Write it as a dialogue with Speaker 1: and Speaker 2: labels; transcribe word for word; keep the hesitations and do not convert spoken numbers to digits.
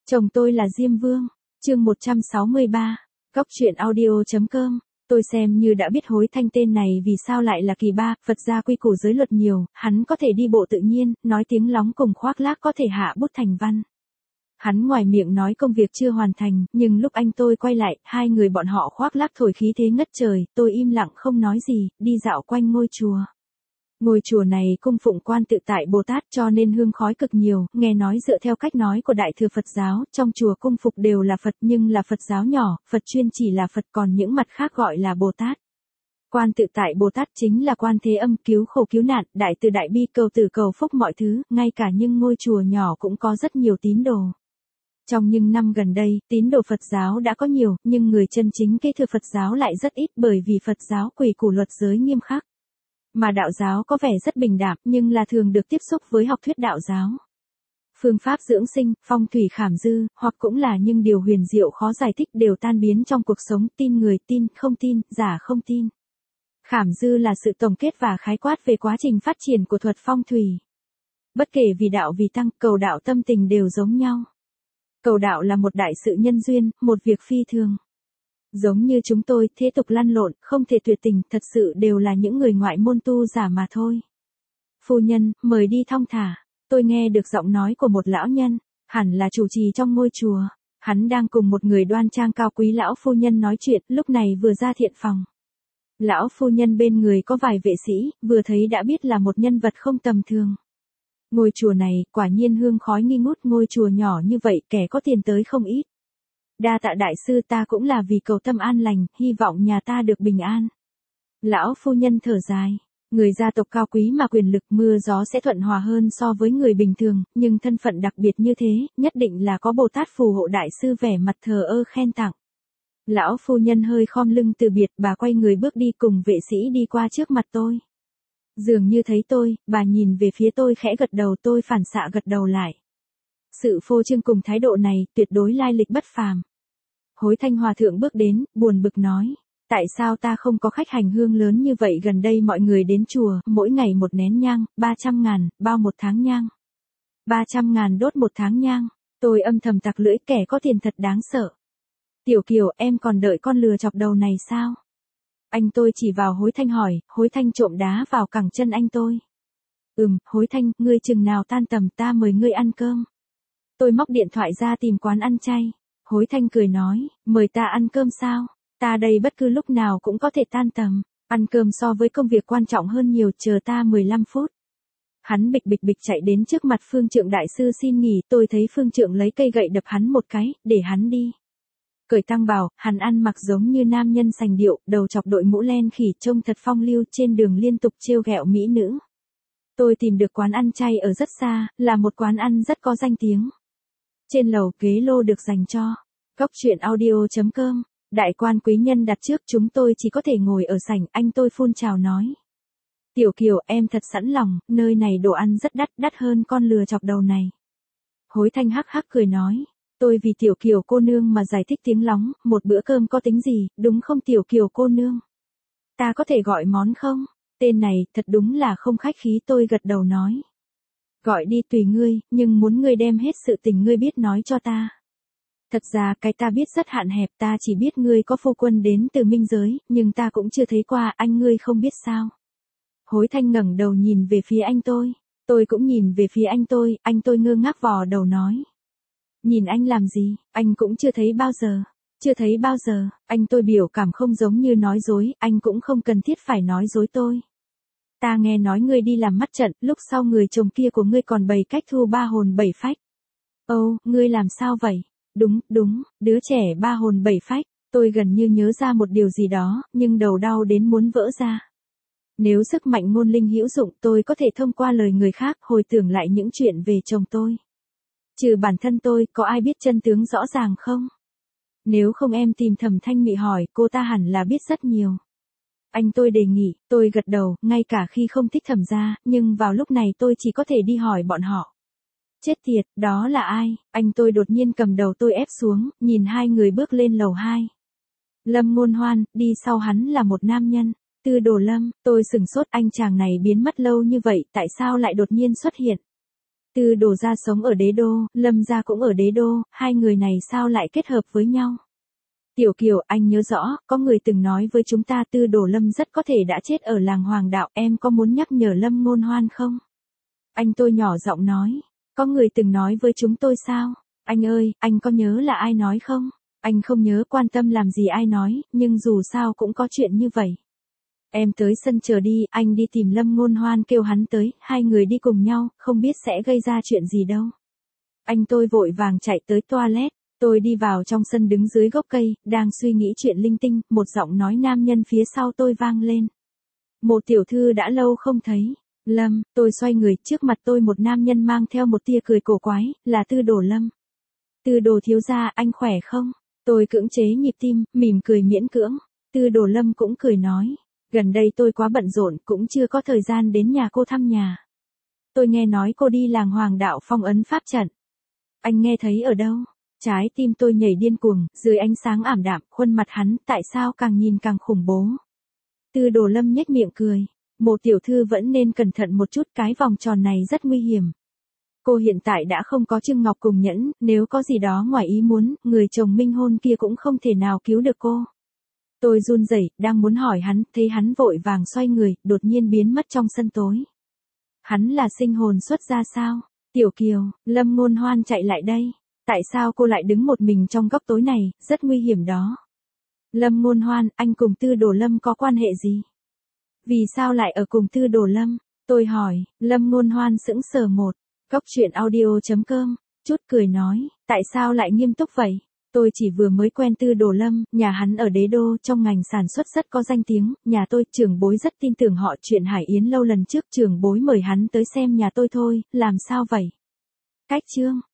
Speaker 1: Chồng tôi là Diêm Vương, chương một trăm sáu mươi ba, Góc truyện audio.com. Tôi xem như đã biết Hối Thanh tên này vì sao lại là kỳ ba, Phật gia quy củ giới luật nhiều, hắn có thể đi bộ tự nhiên, nói tiếng lóng cùng khoác lác có thể hạ bút thành văn. Hắn ngoài miệng nói công việc chưa hoàn thành, nhưng lúc anh tôi quay lại, hai người bọn họ khoác lác thổi khí thế ngất trời, tôi im lặng không nói gì, đi dạo quanh ngôi chùa. Ngôi chùa này cung phụng Quan Tự Tại Bồ Tát cho nên hương khói cực nhiều, nghe nói dựa theo cách nói của Đại Thừa Phật giáo, trong chùa cung phục đều là Phật nhưng là Phật giáo nhỏ, Phật chuyên chỉ là Phật còn những mặt khác gọi là Bồ Tát. Quan Tự Tại Bồ Tát chính là Quan Thế Âm cứu khổ cứu nạn, đại từ đại bi cầu tử cầu phúc mọi thứ, ngay cả những ngôi chùa nhỏ cũng có rất nhiều tín đồ. Trong những năm gần đây, tín đồ Phật giáo đã có nhiều, nhưng người chân chính kế thừa Phật giáo lại rất ít bởi vì Phật giáo quy củ luật giới nghiêm khắc. Mà đạo giáo có vẻ rất bình đạm nhưng là thường được tiếp xúc với học thuyết đạo giáo. Phương pháp dưỡng sinh, phong thủy khảm dư, hoặc cũng là những điều huyền diệu khó giải thích đều tan biến trong cuộc sống, tin người tin, không tin, giả không tin. Khảm dư là sự tổng kết và khái quát về quá trình phát triển của thuật phong thủy. Bất kể vì đạo vì tăng, cầu đạo tâm tình đều giống nhau. Cầu đạo là một đại sự nhân duyên, một việc phi thường. Giống như chúng tôi, thế tục lăn lộn, không thể tuyệt tình, thật sự đều là những người ngoại môn tu giả mà thôi. Phu nhân, mời đi thong thả. Tôi nghe được giọng nói của một lão nhân, hẳn là chủ trì trong ngôi chùa. Hắn đang cùng một người đoan trang cao quý lão phu nhân nói chuyện, lúc này vừa ra thiện phòng. Lão phu nhân bên người có vài vệ sĩ, vừa thấy đã biết là một nhân vật không tầm thường. Ngôi chùa này, quả nhiên hương khói nghi ngút, ngôi chùa nhỏ như vậy, kẻ có tiền tới không ít. Đa tạ đại sư, ta cũng là vì cầu tâm an lành, hy vọng nhà ta được bình an. Lão phu nhân thở dài, người gia tộc cao quý mà quyền lực mưa gió sẽ thuận hòa hơn so với người bình thường, nhưng thân phận đặc biệt như thế, nhất định là có Bồ Tát phù hộ đại sư vẻ mặt thờ ơ khen tặng. Lão phu nhân hơi khom lưng từ biệt, bà quay người bước đi cùng vệ sĩ đi qua trước mặt tôi. Dường như thấy tôi, bà nhìn về phía tôi khẽ gật đầu, tôi phản xạ gật đầu lại. Sự phô trương cùng thái độ này, tuyệt đối lai lịch bất phàm. Hối Thanh Hòa Thượng bước đến, buồn bực nói, tại sao ta không có khách hành hương lớn như vậy, gần đây mọi người đến chùa, mỗi ngày một nén nhang, ba trăm ngàn, bao một tháng nhang. ba trăm ngàn đốt một tháng nhang, tôi âm thầm tặc lưỡi, kẻ có tiền thật đáng sợ. Tiểu Kiều, em còn đợi con lừa chọc đầu này sao? Anh tôi chỉ vào Hối Thanh hỏi, Hối Thanh trộm đá vào cẳng chân anh tôi. Ừm, Hối Thanh, ngươi chừng nào tan tầm ta mời ngươi ăn cơm. Tôi móc điện thoại ra tìm quán ăn chay. Hối Thanh cười nói, mời ta ăn cơm sao? Ta đây bất cứ lúc nào cũng có thể tan tầm. Ăn cơm so với công việc quan trọng hơn nhiều, chờ ta mười lăm phút. Hắn bịch bịch bịch chạy đến trước mặt Phương Trượng đại sư xin nghỉ, tôi thấy Phương Trượng lấy cây gậy đập hắn một cái, để hắn đi. Cởi tăng bào, hắn ăn mặc giống như nam nhân sành điệu, đầu chọc đội mũ len khỉ trông thật phong lưu, trên đường liên tục trêu ghẹo mỹ nữ. Tôi tìm được quán ăn chay ở rất xa, là một quán ăn rất có danh tiếng. Trên lầu ghế lô được dành cho Góc truyện audio.com. Đại quan quý nhân đặt trước, chúng tôi chỉ có thể ngồi ở sảnh, anh tôi phun trào nói. Tiểu Kiều, em thật sẵn lòng, nơi này đồ ăn rất đắt, đắt hơn con lừa chọc đầu này. Hối Thanh hắc hắc cười nói. Tôi vì Tiểu Kiều cô nương mà giải thích tiếng lóng, một bữa cơm có tính gì, đúng không Tiểu Kiều cô nương? Ta có thể gọi món không? Tên này, thật đúng là không khách khí, tôi gật đầu nói. Gọi đi tùy ngươi, nhưng muốn ngươi đem hết sự tình ngươi biết nói cho ta. Thật ra cái ta biết rất hạn hẹp, ta chỉ biết ngươi có phu quân đến từ minh giới, nhưng ta cũng chưa thấy qua, anh ngươi không biết sao. Hối Thanh ngẩng đầu nhìn về phía anh tôi, tôi cũng nhìn về phía anh tôi, anh tôi ngơ ngác vò đầu nói. Nhìn anh làm gì, anh cũng chưa thấy bao giờ, chưa thấy bao giờ, anh tôi biểu cảm không giống như nói dối, anh cũng không cần thiết phải nói dối tôi. Ta nghe nói ngươi đi làm mắt trận, lúc sau người chồng kia của ngươi còn bày cách thu ba hồn bảy phách. Ồ, ngươi làm sao vậy? Đúng, đúng, đứa trẻ ba hồn bảy phách, tôi gần như nhớ ra một điều gì đó, nhưng đầu đau đến muốn vỡ ra. Nếu sức mạnh ngôn linh hữu dụng, tôi có thể thông qua lời người khác hồi tưởng lại những chuyện về chồng tôi. Trừ bản thân tôi, có ai biết chân tướng rõ ràng không? Nếu không em tìm Thẩm Thanh Mị hỏi, cô ta hẳn là biết rất nhiều. Anh tôi đề nghị, tôi gật đầu, ngay cả khi không thích Thẩm gia, nhưng vào lúc này tôi chỉ có thể đi hỏi bọn họ. Chết tiệt, đó là ai? Anh tôi đột nhiên cầm đầu tôi ép xuống, nhìn hai người bước lên lầu hai. Lâm Ngôn Hoan, đi sau hắn là một nam nhân. Tư Đồ Lâm, tôi sửng sốt, anh chàng này biến mất lâu như vậy, tại sao lại đột nhiên xuất hiện? Tư Đồ gia sống ở Đế Đô, Lâm gia cũng ở Đế Đô, hai người này sao lại kết hợp với nhau? Tiểu Kiều, anh nhớ rõ, có người từng nói với chúng ta Tư Đồ Lâm rất có thể đã chết ở làng Hoàng Đạo, em có muốn nhắc nhở Lâm Ngôn Hoan không? Anh tôi nhỏ giọng nói, có người từng nói với chúng tôi sao? Anh ơi, anh có nhớ là ai nói không? Anh không nhớ quan tâm làm gì ai nói, nhưng dù sao cũng có chuyện như vậy. Em tới sân chờ đi, anh đi tìm Lâm Ngôn Hoan kêu hắn tới, hai người đi cùng nhau, không biết sẽ gây ra chuyện gì đâu. Anh tôi vội vàng chạy tới toilet, tôi đi vào trong sân đứng dưới gốc cây, đang suy nghĩ chuyện linh tinh, một giọng nói nam nhân phía sau tôi vang lên. Một tiểu thư đã lâu không thấy. Lâm, tôi xoay người, trước mặt tôi một nam nhân mang theo một tia cười cổ quái, là Tư Đồ Lâm. Tư Đồ thiếu gia, anh khỏe không? Tôi cưỡng chế nhịp tim, mỉm cười miễn cưỡng. Tư Đồ Lâm cũng cười nói. Gần đây tôi quá bận rộn, cũng chưa có thời gian đến nhà cô thăm nhà. Tôi nghe nói cô đi làng Hoàng Đạo phong ấn pháp trận. Anh nghe thấy ở đâu? Trái tim tôi nhảy điên cuồng, dưới ánh sáng ảm đạm, khuôn mặt hắn, tại sao càng nhìn càng khủng bố. Tư Đồ Lâm nhếch miệng cười. Một tiểu thư vẫn nên cẩn thận một chút, cái vòng tròn này rất nguy hiểm. Cô hiện tại đã không có Trương Ngọc cùng nhẫn, nếu có gì đó ngoài ý muốn, người chồng minh hôn kia cũng không thể nào cứu được cô. Tôi run rẩy, đang muốn hỏi hắn, thấy hắn vội vàng xoay người, đột nhiên biến mất trong sân tối. Hắn là sinh hồn xuất ra sao? Tiểu Kiều, Lâm Ngôn Hoan chạy lại đây. Tại sao cô lại đứng một mình trong góc tối này, rất nguy hiểm đó. Lâm Ngôn Hoan, anh cùng Tư Đồ Lâm có quan hệ gì? Vì sao lại ở cùng Tư Đồ Lâm? Tôi hỏi, Lâm Ngôn Hoan sững sờ một. Cốc truyện audio chấm com, chút cười nói, tại sao lại nghiêm túc vậy? Tôi chỉ vừa mới quen Tư Đồ Lâm, nhà hắn ở Đế Đô trong ngành sản xuất rất có danh tiếng, nhà tôi, trưởng bối rất tin tưởng họ. Chuyện Hải Yến lâu lần trước trưởng bối mời hắn tới xem nhà tôi thôi, làm sao vậy? Cách chương